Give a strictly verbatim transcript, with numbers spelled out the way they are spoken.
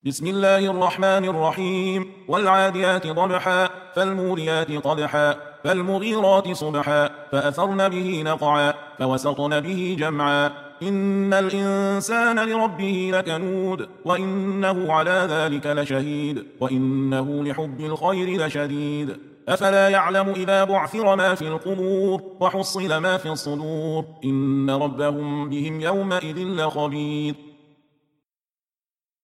بسم الله الرحمن الرحيم والعاديات ضبحا فالموريات قدحا فالمغيرات صبحا فأثرن به نقعا فوسطن به جمعا إن الإنسان لربه لكنود وإنه على ذلك لشهيد وإنه لحب الخير لشديد أفلا يعلم إذا بعثر ما في القبور وحصل ما في الصدور إن ربهم بهم يومئذ لخبير